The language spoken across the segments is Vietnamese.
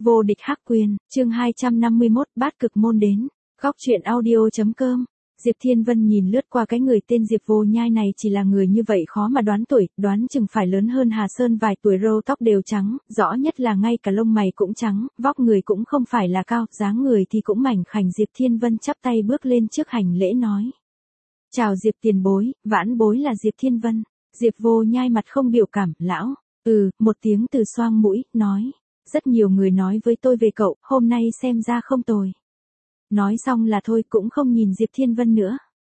Vô địch hắc quyền, chương 251, bát cực môn đến. Góc truyện audio.com. Diệp Thiên Vân nhìn lướt qua cái người tên Diệp Vô Nhai này, chỉ là người như vậy khó mà đoán tuổi, đoán chừng phải lớn hơn Hà Sơn vài tuổi, râu tóc đều trắng, rõ nhất là ngay cả lông mày cũng trắng, vóc người cũng không phải là cao, dáng người thì cũng mảnh khảnh. Diệp Thiên Vân chắp tay bước lên trước hành lễ nói: "Chào Diệp tiền bối, vãn bối là Diệp Thiên Vân." Diệp Vô Nhai mặt không biểu cảm, lão, một tiếng từ xoang mũi, nói: "Rất nhiều người nói với tôi về cậu, hôm nay xem ra không tồi." Nói xong là thôi, cũng không nhìn Diệp Thiên Vân nữa.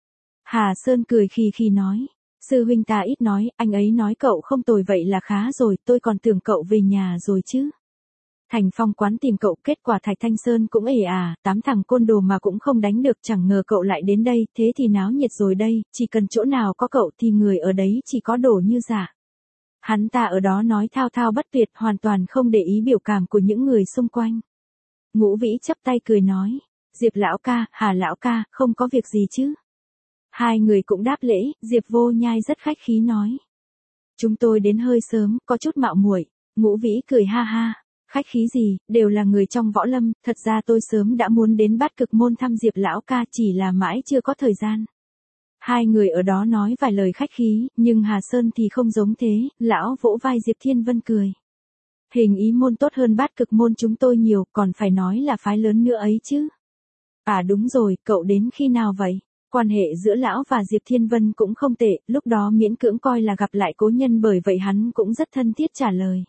Hà Sơn cười khì khì nói: "Sư huynh ta ít nói, anh ấy nói cậu không tồi vậy là khá rồi, tôi còn tưởng cậu về nhà rồi chứ. Thành Phong quán tìm cậu, kết quả Thạch Thanh Sơn cũng ể tám thằng côn đồ mà cũng không đánh được, chẳng ngờ cậu lại đến đây, thế thì náo nhiệt rồi đây, chỉ cần chỗ nào có cậu thì người ở đấy chỉ có đổ như giả." Hắn ta ở đó nói thao thao bất tuyệt, hoàn toàn không để ý biểu cảm của những người xung quanh. Ngũ Vĩ chắp tay cười nói: "Diệp lão ca, Hà lão ca, không có việc gì chứ?" Hai người cũng đáp lễ. Diệp Vô Nhai rất khách khí nói: "Chúng tôi đến hơi sớm, có chút mạo muội." Ngũ Vĩ cười ha ha: "Khách khí gì, đều là người trong võ lâm, thật ra tôi sớm đã muốn đến bát cực môn thăm Diệp lão ca, chỉ là mãi chưa có thời gian." Hai người ở đó nói vài lời khách khí, nhưng Hà Sơn thì không giống thế, lão vỗ vai Diệp Thiên Vân cười: "Hình ý môn tốt hơn bát cực môn chúng tôi nhiều, còn phải nói là phái lớn nữa ấy chứ." "À đúng rồi, cậu đến khi nào vậy?" Quan hệ giữa lão và Diệp Thiên Vân cũng không tệ, lúc đó miễn cưỡng coi là gặp lại cố nhân, bởi vậy hắn cũng rất thân thiết trả lời: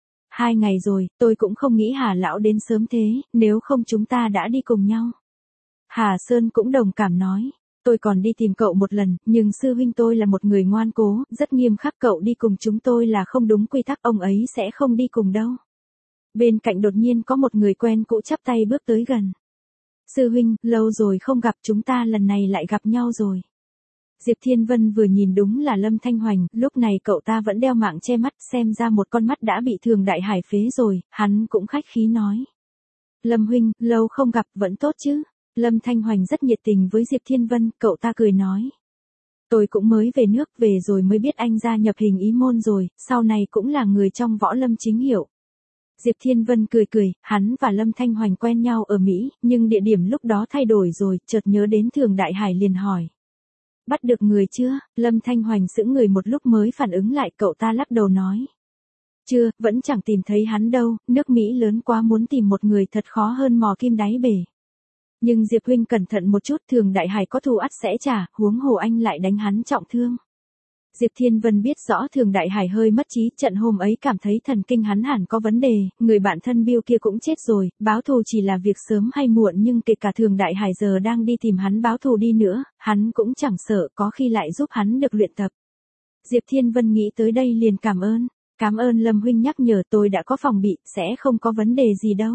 "2 ngày rồi, tôi cũng không nghĩ Hà lão đến sớm thế, nếu không chúng ta đã đi cùng nhau." Hà Sơn cũng đồng cảm nói: "Tôi còn đi tìm cậu một lần, nhưng sư huynh tôi là một người ngoan cố, rất nghiêm khắc, cậu đi cùng chúng tôi là không đúng quy tắc, ông ấy sẽ không đi cùng đâu." Bên cạnh đột nhiên có một người quen cũ chắp tay bước tới gần: "Sư huynh, lâu rồi không gặp, chúng ta lần này lại gặp nhau rồi." Diệp Thiên Vân vừa nhìn đúng là Lâm Thanh Hoành, lúc này cậu ta vẫn đeo mạng che mắt, xem ra một con mắt đã bị Thường Đại Hải phế rồi, hắn cũng khách khí nói: "Lâm huynh, lâu không gặp, vẫn tốt chứ?" Lâm Thanh Hoành rất nhiệt tình với Diệp Thiên Vân, cậu ta cười nói: "Tôi cũng mới về nước về rồi mới biết anh gia nhập Hình ý môn rồi, sau này cũng là người trong võ lâm chính hiệu." Diệp Thiên Vân cười cười, hắn và Lâm Thanh Hoành quen nhau ở Mỹ, nhưng địa điểm lúc đó thay đổi rồi, chợt nhớ đến Thường Đại Hải liền hỏi: "Bắt được người chưa?" Lâm Thanh Hoành sững người một lúc mới phản ứng lại, cậu ta lắc đầu nói: "Chưa, vẫn chẳng tìm thấy hắn đâu, nước Mỹ lớn quá, muốn tìm một người thật khó hơn mò kim đáy bể. Nhưng Diệp huynh cẩn thận một chút, Thường Đại Hải có thù ắt sẽ trả, huống hồ anh lại đánh hắn trọng thương." Diệp Thiên Vân biết rõ Thường Đại Hải hơi mất trí, trận hôm ấy cảm thấy thần kinh hắn hẳn có vấn đề, người bạn thân Bill kia cũng chết rồi, báo thù chỉ là việc sớm hay muộn, nhưng kể cả Thường Đại Hải giờ đang đi tìm hắn báo thù đi nữa, hắn cũng chẳng sợ, có khi lại giúp hắn được luyện tập. Diệp Thiên Vân nghĩ tới đây liền cảm ơn Lâm huynh nhắc nhở, tôi đã có phòng bị, sẽ không có vấn đề gì đâu."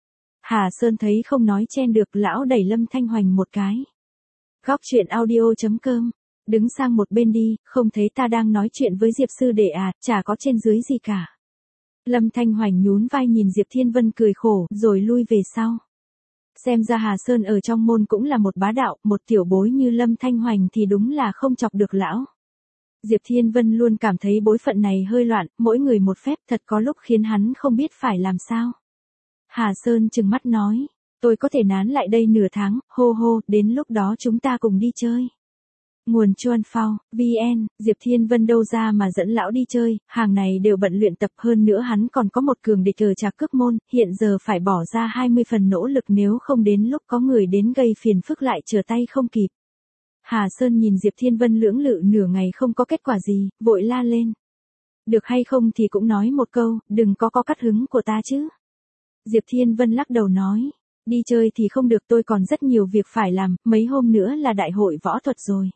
Hà Sơn thấy không nói chen được, lão đẩy Lâm Thanh Hoành một cái: "Góc truyện audio.com, đứng sang một bên đi, không thấy ta đang nói chuyện với Diệp sư đệ à, chả có trên dưới gì cả." Lâm Thanh Hoành nhún vai nhìn Diệp Thiên Vân cười khổ, rồi lui về sau. Xem ra Hà Sơn ở trong môn cũng là một bá đạo, một tiểu bối như Lâm Thanh Hoành thì đúng là không chọc được lão. Diệp Thiên Vân luôn cảm thấy bối phận này hơi loạn, mỗi người một phép, thật có lúc khiến hắn không biết phải làm sao. Hà Sơn trừng mắt nói: "Tôi có thể nán lại đây nửa tháng, đến lúc đó chúng ta cùng đi chơi." Nguồn Chuan Phao, VN, Diệp Thiên Vân đâu ra mà dẫn lão đi chơi, hàng này đều bận luyện tập, hơn nữa hắn còn có một cường địch ở Trạc Cước Môn, hiện giờ phải bỏ ra 20 phần nỗ lực, nếu không đến lúc có người đến gây phiền phức lại trở tay không kịp. Hà Sơn nhìn Diệp Thiên Vân lưỡng lự nửa ngày không có kết quả gì, vội la lên: "Được hay không thì cũng nói một câu, đừng có cắt hứng của ta chứ." Diệp Thiên Vân lắc đầu nói: "Đi chơi thì không được, tôi còn rất nhiều việc phải làm, mấy hôm nữa là đại hội võ thuật rồi."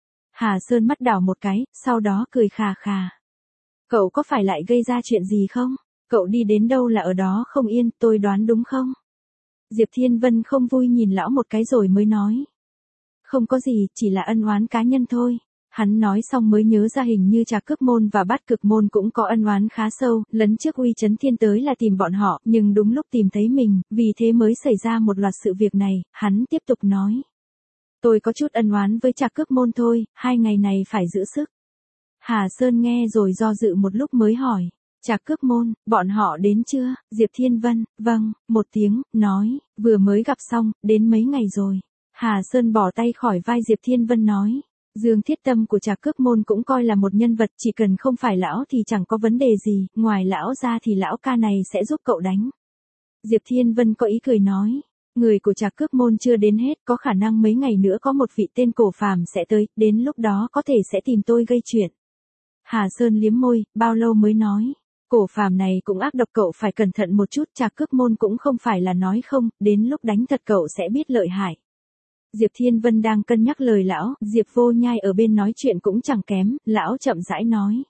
Hà Sơn mắt đảo một cái, sau đó cười khà khà: "Cậu có phải lại gây ra chuyện gì không? Cậu đi đến đâu là ở đó không yên, tôi đoán đúng không?" Diệp Thiên Vân không vui nhìn lão một cái rồi mới nói: "Không có gì, chỉ là ân oán cá nhân thôi." Hắn nói xong mới nhớ ra hình như Trạc Cước Môn và Bát Cực Môn cũng có ân oán khá sâu, lần trước Uy Chấn Thiên tới là tìm bọn họ, nhưng đúng lúc tìm thấy mình, vì thế mới xảy ra một loạt sự việc này. Hắn tiếp tục nói: "Tôi có chút ân oán với Trạc Cước Môn thôi, 2 ngày này phải giữ sức." Hà Sơn nghe rồi do dự một lúc mới hỏi: Trạc Cước Môn, bọn họ đến chưa? Diệp Thiên Vân, vâng, một tiếng, nói, vừa mới gặp xong, đến mấy ngày rồi. Hà Sơn bỏ tay khỏi vai Diệp Thiên Vân nói. Dương Thiết Tâm của Trạc Cước Môn cũng coi là một nhân vật, chỉ cần không phải lão thì chẳng có vấn đề gì, ngoài lão ra thì lão ca này sẽ giúp cậu đánh. Diệp Thiên Vân có ý cười nói, người của Trạc Cước Môn chưa đến hết, có khả năng mấy ngày nữa có một vị tên cổ phàm sẽ tới, đến lúc đó có thể sẽ tìm tôi gây chuyện. Hà Sơn liếm môi, bao lâu mới nói, cổ phàm này cũng ác độc, cậu phải cẩn thận một chút, Trạc Cước Môn cũng không phải là nói không, đến lúc đánh thật cậu sẽ biết lợi hại. Diệp Thiên Vân đang cân nhắc lời lão, Diệp Vô Nhai ở bên nói chuyện cũng chẳng kém, lão chậm rãi nói.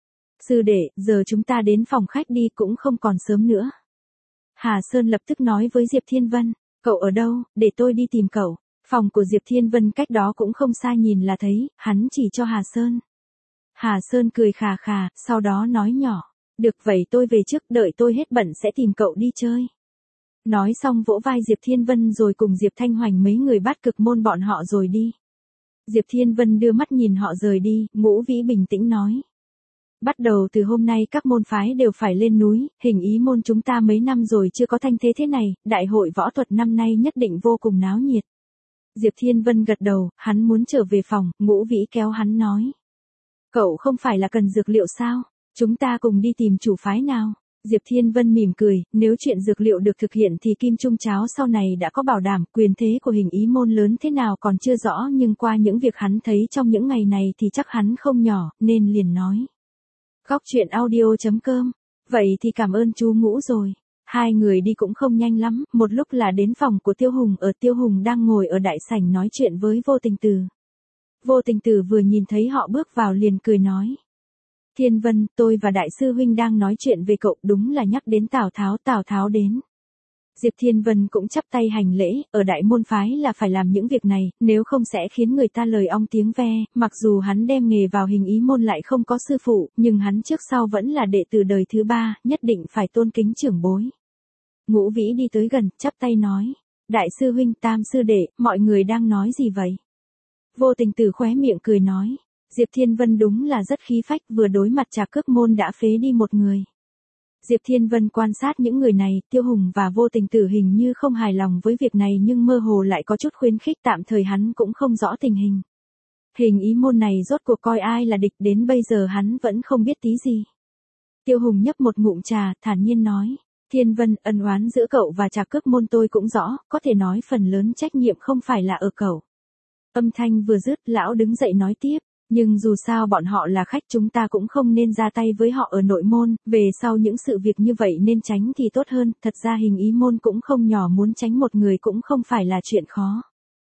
Sư đệ, giờ chúng ta đến phòng khách đi, cũng không còn sớm nữa. Hà Sơn lập tức nói với Diệp Thiên Vân, cậu ở đâu, để tôi đi tìm cậu. Phòng của Diệp Thiên Vân cách đó cũng không xa, nhìn là thấy, hắn chỉ cho Hà Sơn. Hà Sơn cười khà khà, sau đó nói nhỏ, được vậy tôi về trước, đợi tôi hết bận sẽ tìm cậu đi chơi. Nói xong vỗ vai Diệp Thiên Vân rồi cùng Diệp Thanh Hoành mấy người Bát Cực Môn bọn họ rồi đi. Diệp Thiên Vân đưa mắt nhìn họ rời đi, Ngũ Vĩ bình tĩnh nói. Bắt đầu từ hôm nay các môn phái đều phải lên núi, Hình Ý môn chúng ta mấy năm rồi chưa có thanh thế thế này, đại hội võ thuật năm nay nhất định vô cùng náo nhiệt. Diệp Thiên Vân gật đầu, hắn muốn trở về phòng, Ngũ Vĩ kéo hắn nói. Cậu không phải là cần dược liệu sao, chúng ta cùng đi tìm chủ phái nào. Diệp Thiên Vân mỉm cười, nếu chuyện dược liệu được thực hiện thì Kim Trung Cháo sau này đã có bảo đảm, quyền thế của Hình Ý môn lớn thế nào còn chưa rõ, nhưng qua những việc hắn thấy trong những ngày này thì chắc hắn không nhỏ, nên liền nói. Góc truyện audio.com, vậy thì cảm ơn chú Ngũ rồi. Hai người đi cũng không nhanh lắm, một lúc là đến phòng của Tiêu Hùng, ở Tiêu Hùng đang ngồi ở đại sảnh nói chuyện với Vô Tình Tử. Vô Tình Tử vừa nhìn thấy họ bước vào liền cười nói. Thiên Vân, tôi và đại sư huynh đang nói chuyện về cậu, đúng là nhắc đến Tào Tháo đến. Diệp Thiên Vân cũng chắp tay hành lễ, ở đại môn phái là phải làm những việc này, nếu không sẽ khiến người ta lời ong tiếng ve, mặc dù hắn đem nghề vào Hình Ý môn lại không có sư phụ, nhưng hắn trước sau vẫn là đệ tử đời thứ ba, nhất định phải tôn kính trưởng bối. Ngũ Vĩ đi tới gần, chắp tay nói, đại sư huynh, tam sư đệ, mọi người đang nói gì vậy? Vô Tình Tử khóe miệng cười nói. Diệp Thiên Vân đúng là rất khí phách, vừa đối mặt Trạc Cước Môn đã phế đi một người. Diệp Thiên Vân quan sát những người này, Tiêu Hùng và Vô Tình Tử hình như không hài lòng với việc này nhưng mơ hồ lại có chút khuyến khích, tạm thời hắn cũng không rõ tình hình. Hình Ý môn này rốt cuộc coi ai là địch, đến bây giờ hắn vẫn không biết tí gì. Tiêu Hùng nhấp một ngụm trà, thản nhiên nói, Thiên Vân, ân oán giữa cậu và Trạc Cước Môn tôi cũng rõ, có thể nói phần lớn trách nhiệm không phải là ở cậu. Âm thanh vừa dứt, lão đứng dậy nói tiếp. Nhưng dù sao bọn họ là khách, chúng ta cũng không nên ra tay với họ ở nội môn, về sau những sự việc như vậy nên tránh thì tốt hơn, thật ra Hình Ý môn cũng không nhỏ, muốn tránh một người cũng không phải là chuyện khó.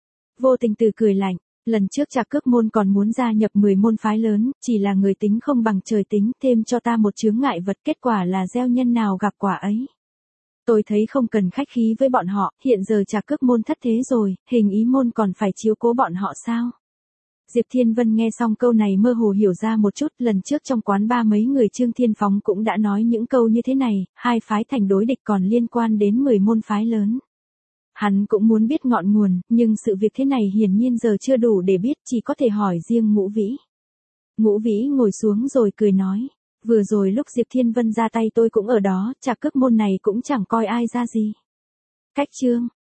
Vô Tình Tử cười lạnh, lần trước Trạc Cước Môn còn muốn gia nhập 10 môn phái lớn, chỉ là người tính không bằng trời tính, thêm cho ta một chướng ngại vật, kết quả là gieo nhân nào gặp quả ấy. Tôi thấy không cần khách khí với bọn họ, hiện giờ Trạc Cước Môn thất thế rồi, Hình Ý môn còn phải chiếu cố bọn họ sao? Diệp Thiên Vân nghe xong câu này mơ hồ hiểu ra một chút, lần trước trong quán ba mấy người Trương Thiên Phóng cũng đã nói những câu như thế này, hai phái thành đối địch còn liên quan đến 10 môn phái lớn. Hắn cũng muốn biết ngọn nguồn, nhưng sự việc thế này hiển nhiên giờ chưa đủ để biết, chỉ có thể hỏi riêng Ngũ Vĩ. Ngũ Vĩ ngồi xuống rồi cười nói, vừa rồi lúc Diệp Thiên Vân ra tay tôi cũng ở đó, Trạc Cước Môn này cũng chẳng coi ai ra gì. Cách chương